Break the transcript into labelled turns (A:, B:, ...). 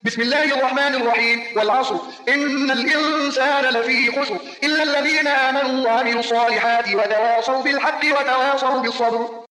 A: بسم الله الرحمن الرحيم والعصر إن الإنسان لفي خسر إلا الذين آمنوا وعملوا الصالحات وتواصوا بالحق وتواصوا بالصبر.